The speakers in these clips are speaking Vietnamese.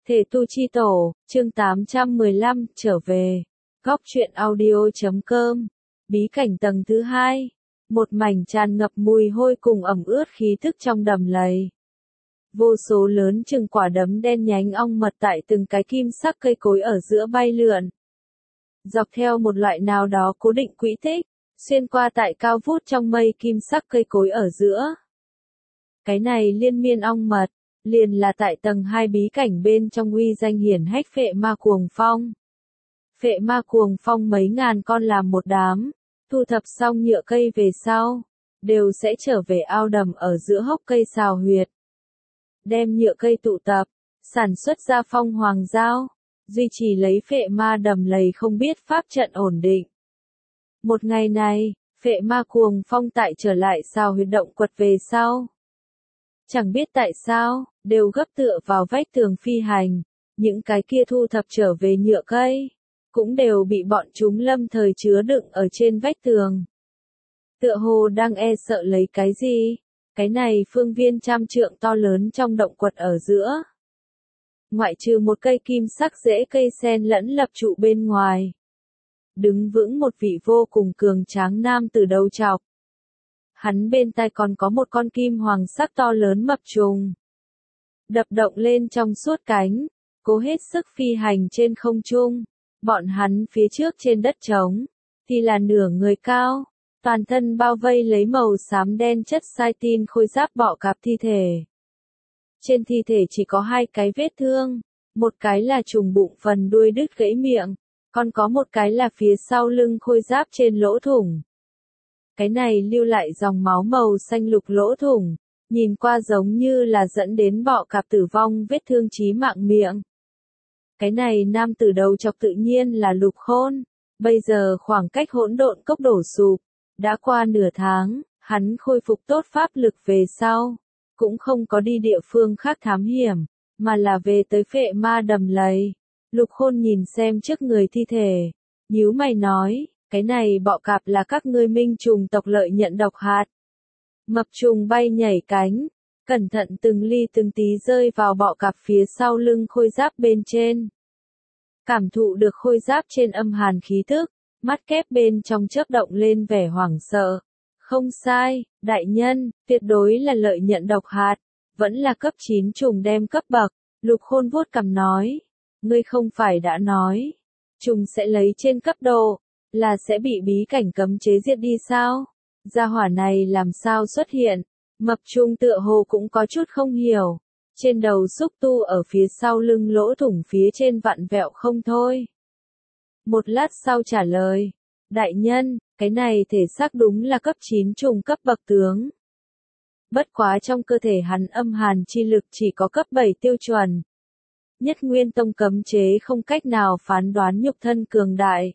Thể tu chi tổ, chương 815, trở về. Góc truyện audio.com. Bí cảnh tầng thứ 2. Một mảnh tràn ngập mùi hôi cùng ẩm ướt khí thức trong đầm lầy. Vô số lớn chừng quả đấm đen nhánh ong mật tại từng cái kim sắc cây cối ở giữa bay lượn. Dọc theo một loại nào đó cố định quỹ tích, xuyên qua tại cao vút trong mây kim sắc cây cối ở giữa. Cái này liên miên ong mật, liền là tại tầng 2 bí cảnh bên trong uy danh hiển hách phệ ma cuồng phong. Phệ ma cuồng phong mấy ngàn con làm một đám, thu thập xong nhựa cây về sau, đều sẽ trở về ao đầm ở giữa hốc cây xào huyệt. Đem nhựa cây tụ tập, sản xuất ra phong hoàng dao, duy trì lấy phệ ma đầm lầy không biết pháp trận ổn định. Một ngày này, phệ ma cuồng phong tại trở lại xào huyệt động quật về sau. Chẳng biết tại sao, đều gấp tựa vào vách tường phi hành, những cái kia thu thập trở về nhựa cây, cũng đều bị bọn chúng lâm thời chứa đựng ở trên vách tường. Tựa hồ đang e sợ lấy cái gì, cái này phương viên trăm trượng to lớn trong động quật ở giữa. Ngoại trừ một cây kim sắc rễ cây sen lẫn lập trụ bên ngoài. Đứng vững một vị vô cùng cường tráng nam từ đầu chọc. Hắn bên tai còn có một con kim hoàng sắc to lớn mập trùng. Đập động lên trong suốt cánh, cố hết sức phi hành trên không trung. Bọn hắn phía trước trên đất trống, thì là nửa người cao, toàn thân bao vây lấy màu xám đen chất sai tin khôi giáp bọ cạp thi thể. Trên thi thể chỉ có 2 cái vết thương, một cái là trùng bụng phần đuôi đứt gãy miệng, còn có một cái là phía sau lưng khôi giáp trên lỗ thủng. Cái này lưu lại dòng máu màu xanh lục lỗ thủng, nhìn qua giống như là dẫn đến bọ cạp tử vong vết thương chí mạng miệng. Cái này nam tử đầu chọc tự nhiên là Lục Khôn, bây giờ khoảng cách hỗn độn cốc đổ sụp, đã qua nửa tháng, hắn khôi phục tốt pháp lực về sau, cũng không có đi địa phương khác thám hiểm, mà là về tới phệ ma đầm lầy. Lục Khôn nhìn xem trước người thi thể, nhíu mày nói, cái này bọ cạp là các ngươi minh trùng tộc lợi nhận độc hạt. Mập trùng bay nhảy cánh, cẩn thận từng ly từng tí rơi vào bọ cạp phía sau lưng khôi giáp bên trên. Cảm thụ được khôi giáp trên âm hàn khí thức, mắt kép bên trong chớp động lên vẻ hoảng sợ. Không sai, đại nhân, tuyệt đối là lợi nhận độc hạt, vẫn là cấp 9 trùng đem cấp bậc. Lục Khôn vuốt cằm nói, ngươi không phải đã nói, trùng sẽ lấy trên cấp độ, là sẽ bị bí cảnh cấm chế diệt đi sao? Gia hỏa này làm sao xuất hiện? Mập trùng tựa hồ cũng có chút không hiểu. Trên đầu xúc tu ở phía sau lưng lỗ thủng phía trên vặn vẹo không thôi. Một lát sau trả lời, đại nhân, cái này thể xác đúng là cấp 9 trùng cấp bậc tướng. Bất quá trong cơ thể hắn âm hàn chi lực chỉ có cấp 7 tiêu chuẩn. Nhất Nguyên Tông cấm chế không cách nào phán đoán nhục thân cường đại.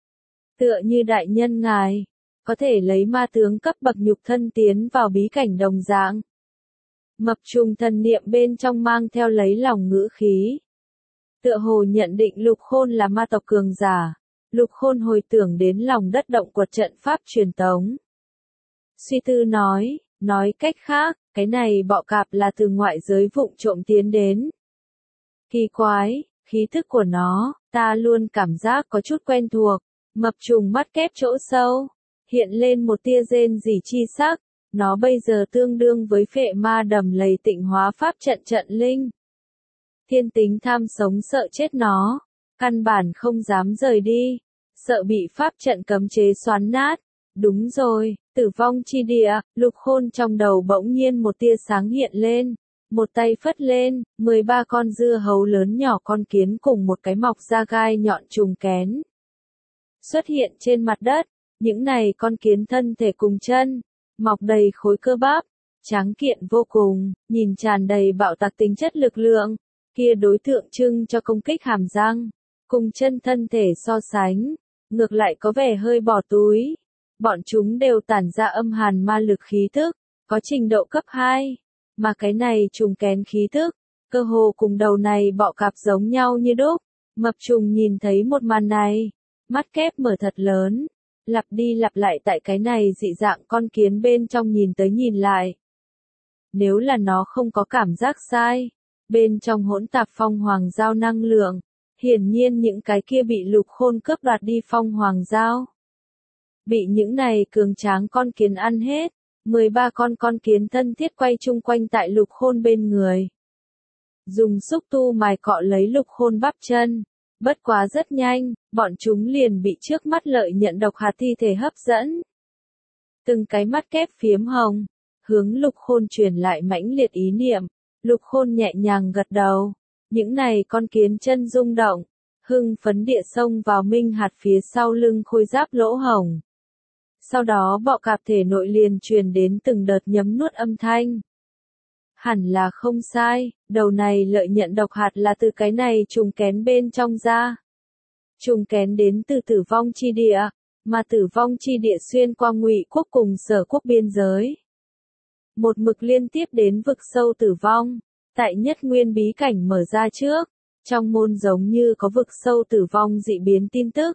Tựa như đại nhân ngài, có thể lấy ma tướng cấp bậc nhục thân tiến vào bí cảnh đồng dạng. Mập trùng thần niệm bên trong mang theo lấy lòng ngữ khí. Tựa hồ nhận định Lục Khôn là ma tộc cường giả. Lục Khôn hồi tưởng đến lòng đất động quật trận pháp truyền tống. Suy tư nói cách khác, cái này bọ cạp là từ ngoại giới vụng trộm tiến đến. Kỳ quái, khí thức của nó, ta luôn cảm giác có chút quen thuộc. Mập trùng mắt kép chỗ sâu, hiện lên một tia rên rỉ chi sắc. Nó bây giờ tương đương với phệ ma đầm lầy tịnh hóa pháp trận trận linh. Thiên tính tham sống sợ chết nó, căn bản không dám rời đi, sợ bị pháp trận cấm chế xoắn nát. Đúng rồi, tử vong chi địa. Lục Khôn trong đầu bỗng nhiên một tia sáng hiện lên, một tay phất lên, 13 con dưa hấu lớn nhỏ con kiến cùng một cái mọc ra gai nhọn trùng kén. Xuất hiện trên mặt đất, những này con kiến thân thể cùng chân, mọc đầy khối cơ bắp, tráng kiện vô cùng, nhìn tràn đầy bạo tạc tính chất lực lượng, kia đối tượng trưng cho công kích hàm răng, cùng chân thân thể so sánh, ngược lại có vẻ hơi bỏ túi. Bọn chúng đều tản ra âm hàn ma lực khí thức, có trình độ cấp 2, mà cái này trùng kén khí thức, cơ hồ cùng đầu này bọ cạp giống nhau như đúc. Mập trùng nhìn thấy một màn này, mắt kép mở thật lớn. Lặp đi lặp lại tại cái này dị dạng con kiến bên trong nhìn tới nhìn lại. Nếu là nó không có cảm giác sai, bên trong hỗn tạp phong hoàng giao năng lượng. Hiển nhiên những cái kia bị Lục Khôn cướp đoạt đi phong hoàng giao. Bị những này cường tráng con kiến ăn hết, 13 con kiến thân thiết quay chung quanh tại Lục Khôn bên người. Dùng xúc tu mài cọ lấy Lục Khôn bắp chân. Bất quá rất nhanh, bọn chúng liền bị trước mắt lợi nhận độc hạt thi thể hấp dẫn. Từng cái mắt kép phiếm hồng, hướng Lục Khôn truyền lại mãnh liệt ý niệm. Lục Khôn nhẹ nhàng gật đầu. Những này con kiến chân rung động, hưng phấn địa xông vào minh hạt phía sau lưng khôi giáp lỗ hổng. Sau đó bọ cạp thể nội liền truyền đến từng đợt nhấm nuốt âm thanh. Hẳn là không sai, đầu này lợi nhận độc hạt là từ cái này trùng kén bên trong ra. Trùng kén đến từ tử vong chi địa, mà tử vong chi địa xuyên qua Ngụy quốc cùng Sở quốc biên giới. Một mực liên tiếp đến vực sâu tử vong, tại nhất nguyên bí cảnh mở ra trước, trong môn giống như có vực sâu tử vong dị biến tin tức.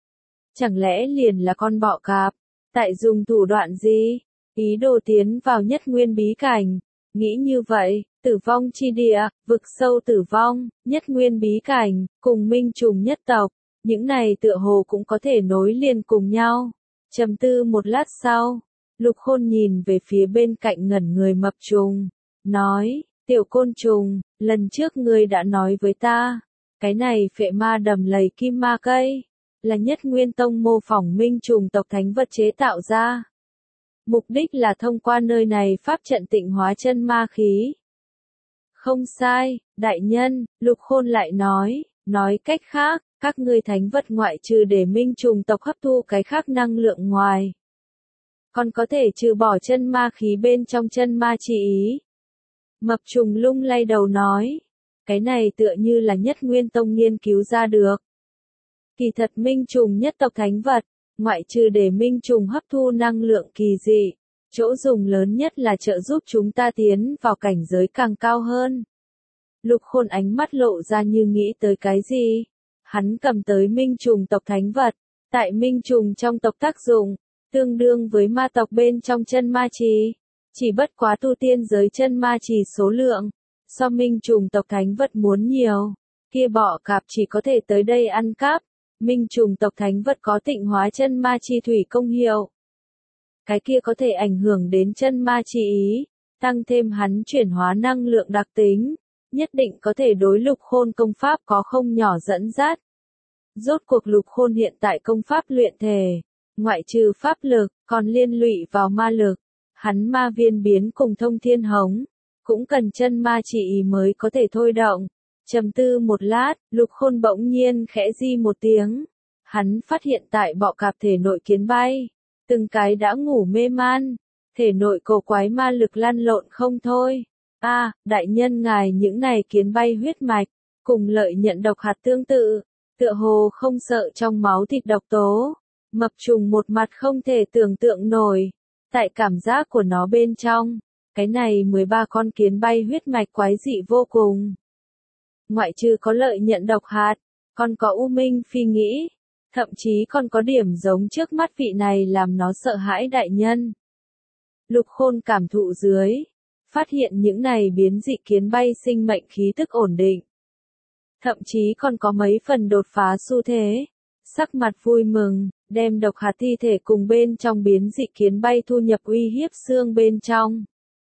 Chẳng lẽ liền là con bọ cạp, tại dùng thủ đoạn gì, ý đồ tiến vào nhất nguyên bí cảnh. Nghĩ như vậy, tử vong chi địa, vực sâu tử vong, nhất nguyên bí cảnh, cùng minh trùng nhất tộc, những này tựa hồ cũng có thể nối liền cùng nhau. Trầm tư một lát sau, Lục Khôn nhìn về phía bên cạnh ngẩn người mập trùng, nói, tiểu côn trùng, lần trước ngươi đã nói với ta, cái này phệ ma đầm lầy kim ma cây, là nhất nguyên tông mô phỏng minh trùng tộc thánh vật chế tạo ra. Mục đích là thông qua nơi này pháp trận tịnh hóa chân ma khí. Không sai, đại nhân, Lục Khôn lại nói cách khác, các ngươi thánh vật ngoại trừ để minh trùng tộc hấp thu cái khác năng lượng ngoài. Còn có thể trừ bỏ chân ma khí bên trong chân ma chi ý. Mập trùng lung lay đầu nói, cái này tựa như là nhất nguyên tông nghiên cứu ra được. Kỳ thật minh trùng nhất tộc thánh vật, ngoại trừ để minh trùng hấp thu năng lượng kỳ dị, chỗ dùng lớn nhất là trợ giúp chúng ta tiến vào cảnh giới càng cao hơn. Lục Khôn ánh mắt lộ ra như nghĩ tới cái gì. Hắn cầm tới minh trùng tộc thánh vật, tại minh trùng trong tộc tác dụng, tương đương với ma tộc bên trong chân ma trì. Chỉ bất quá tu tiên giới chân ma trì số lượng, so minh trùng tộc thánh vật muốn nhiều, kia bọ cạp chỉ có thể tới đây ăn cắp. Minh trùng tộc thánh vật có tịnh hóa chân ma chi thủy công hiệu. Cái kia có thể ảnh hưởng đến chân ma chi ý, tăng thêm hắn chuyển hóa năng lượng đặc tính, nhất định có thể đối Lục Khôn công pháp có không nhỏ dẫn dắt. Rốt cuộc Lục Khôn hiện tại công pháp luyện thể, ngoại trừ pháp lực, còn liên lụy vào ma lực. Hắn ma viên biến cùng thông thiên hống, cũng cần chân ma chi ý mới có thể thôi động. Trầm tư một lát, Lục Khôn bỗng nhiên khẽ di một tiếng. Hắn phát hiện tại bọ cạp thể nội kiến bay, từng cái đã ngủ mê man, thể nội cổ quái ma lực lăn lộn không thôi. Đại nhân ngài những này kiến bay huyết mạch, cùng lợi nhận độc hạt tương tự, tựa hồ không sợ trong máu thịt độc tố. Mập trùng một mặt không thể tưởng tượng nổi, tại cảm giác của nó bên trong, cái này 13 con kiến bay huyết mạch quái dị vô cùng. Ngoại trừ có lợi nhận độc hạt, còn có u minh phi nghĩ, thậm chí còn có điểm giống trước mắt vị này làm nó sợ hãi đại nhân. Lục Khôn cảm thụ dưới, phát hiện những này biến dị kiến bay sinh mệnh khí tức ổn định. Thậm chí còn có mấy phần đột phá xu thế, sắc mặt vui mừng, đem độc hạt thi thể cùng bên trong biến dị kiến bay thu nhập uy hiếp xương bên trong.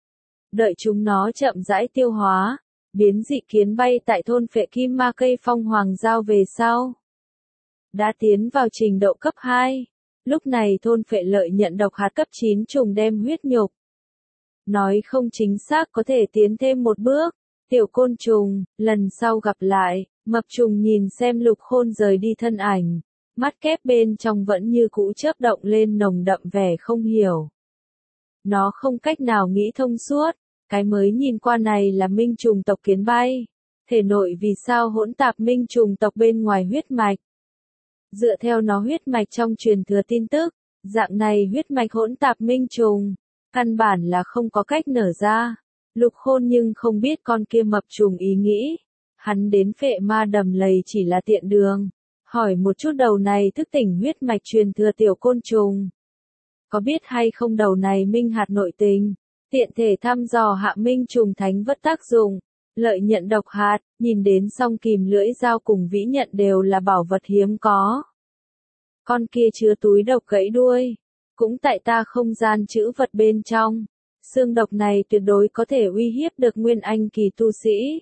Đợi chúng nó chậm rãi tiêu hóa. Biến dị kiến bay tại thôn phệ kim ma cây phong hoàng giao về sau. Đã tiến vào trình độ cấp 2. Lúc này thôn phệ lợi nhận độc hạt cấp 9 trùng đem huyết nhục. Nói không chính xác có thể tiến thêm một bước. Tiểu côn trùng, lần sau gặp lại, mập trùng nhìn xem Lục Khôn rời đi thân ảnh. Mắt kép bên trong vẫn như cũ chớp động lên nồng đậm vẻ không hiểu. Nó không cách nào nghĩ thông suốt. Cái mới nhìn qua này là minh trùng tộc kiến bay. Thể nội vì sao hỗn tạp minh trùng tộc bên ngoài huyết mạch. Dựa theo nó huyết mạch trong truyền thừa tin tức, dạng này huyết mạch hỗn tạp minh trùng, căn bản là không có cách nở ra. Lục Khôn nhưng không biết con kia mập trùng ý nghĩ. Hắn đến phệ ma đầm lầy chỉ là tiện đường. Hỏi một chút đầu này thức tỉnh huyết mạch truyền thừa tiểu côn trùng. Có biết hay không đầu này minh hạt nội tình. Tiện thể thăm dò hạ minh trùng thánh vật tác dụng, Lợi nhận độc hạt, nhìn đến song kìm lưỡi dao cùng vĩ nhận đều là bảo vật hiếm có. Con kia chứa túi độc gãy đuôi, cũng tại ta không gian trữ vật bên trong. Xương độc này tuyệt đối có thể uy hiếp được nguyên anh kỳ tu sĩ.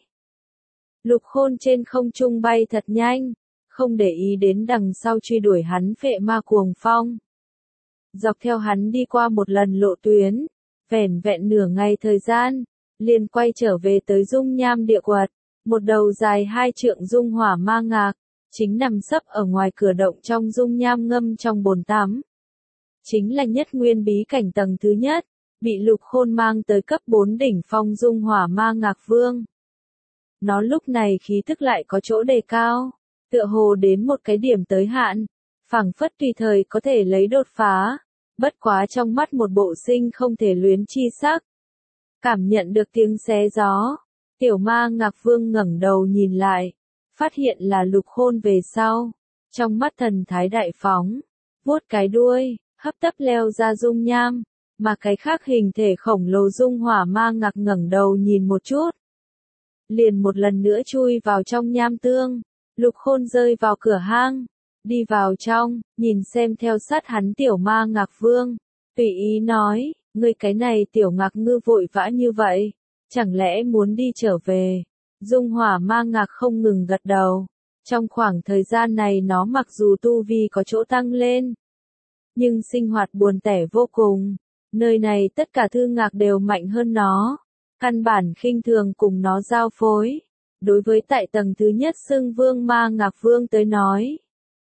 Lục Khôn trên không trung bay thật nhanh, không để ý đến đằng sau truy đuổi hắn phệ ma cuồng phong. Dọc theo hắn đi qua một lần lộ tuyến, vẻn vẹn nửa ngày thời gian, liền quay trở về tới dung nham địa quật, một đầu dài 2 trượng dung hỏa ma ngạc, chính nằm sấp ở ngoài cửa động trong dung nham ngâm trong bồn tắm. Chính là nhất nguyên bí cảnh tầng thứ nhất, bị Lục Khôn mang tới cấp 4 đỉnh phong dung hỏa ma ngạc vương. Nó lúc này khí tức lại có chỗ đề cao, tựa hồ đến một cái điểm tới hạn, phảng phất tùy thời có thể lấy đột phá, bất quá trong mắt một bộ sinh không thể luyến chi sắc. Cảm nhận được tiếng xé gió, tiểu ma ngạc vương ngẩng đầu nhìn lại, phát hiện là Lục Khôn về sau, trong mắt thần thái đại phóng, vuốt cái đuôi, hấp tấp leo ra dung nham, mà cái khác hình thể khổng lồ dung hỏa ma ngạc ngẩng đầu nhìn một chút. Liền một lần nữa chui vào trong nham tương, Lục Khôn rơi vào cửa hang, đi vào trong, nhìn xem theo sát hắn tiểu ma ngạc vương, tùy ý nói, ngươi cái này tiểu ngạc ngư vội vã như vậy, chẳng lẽ muốn đi trở về? Dung hỏa ma ngạc không ngừng gật đầu, trong khoảng thời gian này nó mặc dù tu vi có chỗ tăng lên, nhưng sinh hoạt buồn tẻ vô cùng, nơi này tất cả thư ngạc đều mạnh hơn nó, căn bản khinh thường cùng nó giao phối. Đối với tại tầng thứ nhất xưng vương ma ngạc vương tới nói,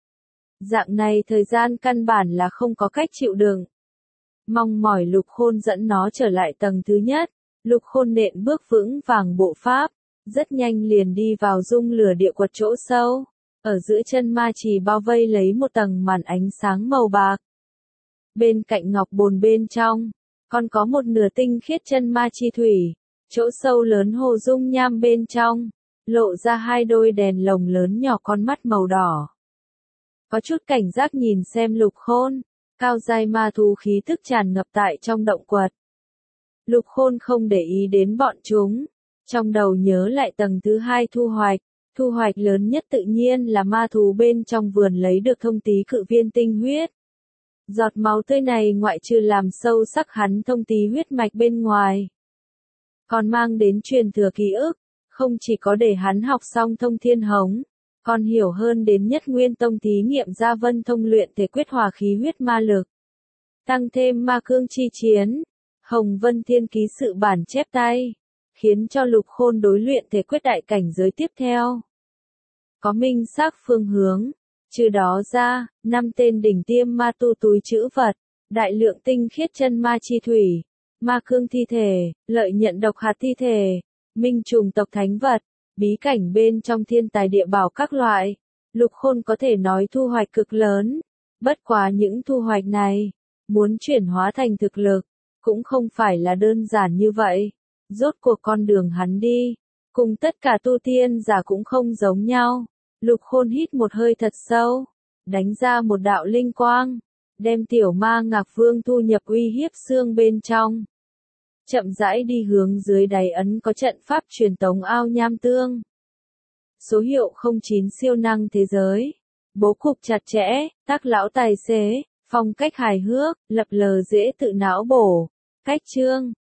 dạng này thời gian căn bản là không có cách chịu đựng. Mong mỏi Lục Khôn dẫn nó trở lại tầng thứ nhất, Lục Khôn nện bước vững vàng bộ pháp, rất nhanh liền đi vào dung lửa địa quật chỗ sâu, ở giữa chân ma chỉ bao vây lấy một tầng màn ánh sáng màu bạc. Bên cạnh ngọc bồn bên trong, còn có một nửa tinh khiết chân ma chi thủy, chỗ sâu lớn hồ dung nham bên trong, lộ ra 2 đôi đèn lồng lớn nhỏ con mắt màu đỏ. Có chút cảnh giác nhìn xem Lục Khôn, cao giai ma thú khí tức tràn ngập tại trong động quật. Lục Khôn không để ý đến bọn chúng, trong đầu nhớ lại tầng thứ 2 thu hoạch lớn nhất tự nhiên là ma thú bên trong vườn lấy được thông tí cự viên tinh huyết. Giọt máu tươi này ngoại trừ làm sâu sắc hắn thông tí huyết mạch bên ngoài, còn mang đến truyền thừa ký ức, không chỉ có để hắn học xong thông thiên hống, còn hiểu hơn đến nhất nguyên tông thí nghiệm ra vân thông luyện thể quyết hòa khí huyết ma lực. Tăng thêm ma cương chi chiến, Hồng Vân Thiên ký sự bản chép tay, khiến cho Lục Khôn đối luyện thể quyết đại cảnh giới tiếp theo có minh xác phương hướng. Trừ đó ra, 5 tên đỉnh tiêm ma tu túi trữ vật, đại lượng tinh khiết chân ma chi thủy, ma cương thi thể, lợi nhận độc hạt thi thể, minh trùng tộc thánh vật, bí cảnh bên trong thiên tài địa bảo các loại. Lục Khôn có thể nói thu hoạch cực lớn, bất quá những thu hoạch này, muốn chuyển hóa thành thực lực, cũng không phải là đơn giản như vậy. Rốt cuộc con đường hắn đi, cùng tất cả tu tiên giả cũng không giống nhau. Lục Khôn hít một hơi thật sâu, đánh ra một đạo linh quang, đem tiểu ma ngạc vương thu nhập uy hiếp xương bên trong. Chậm rãi đi hướng dưới đáy ấn có trận pháp truyền tống ao nham tương. Số hiệu 09 siêu năng thế giới. Bố cục chặt chẽ, tác lão tài xế, phong cách hài hước, lập lờ dễ tự não bổ. Cách chương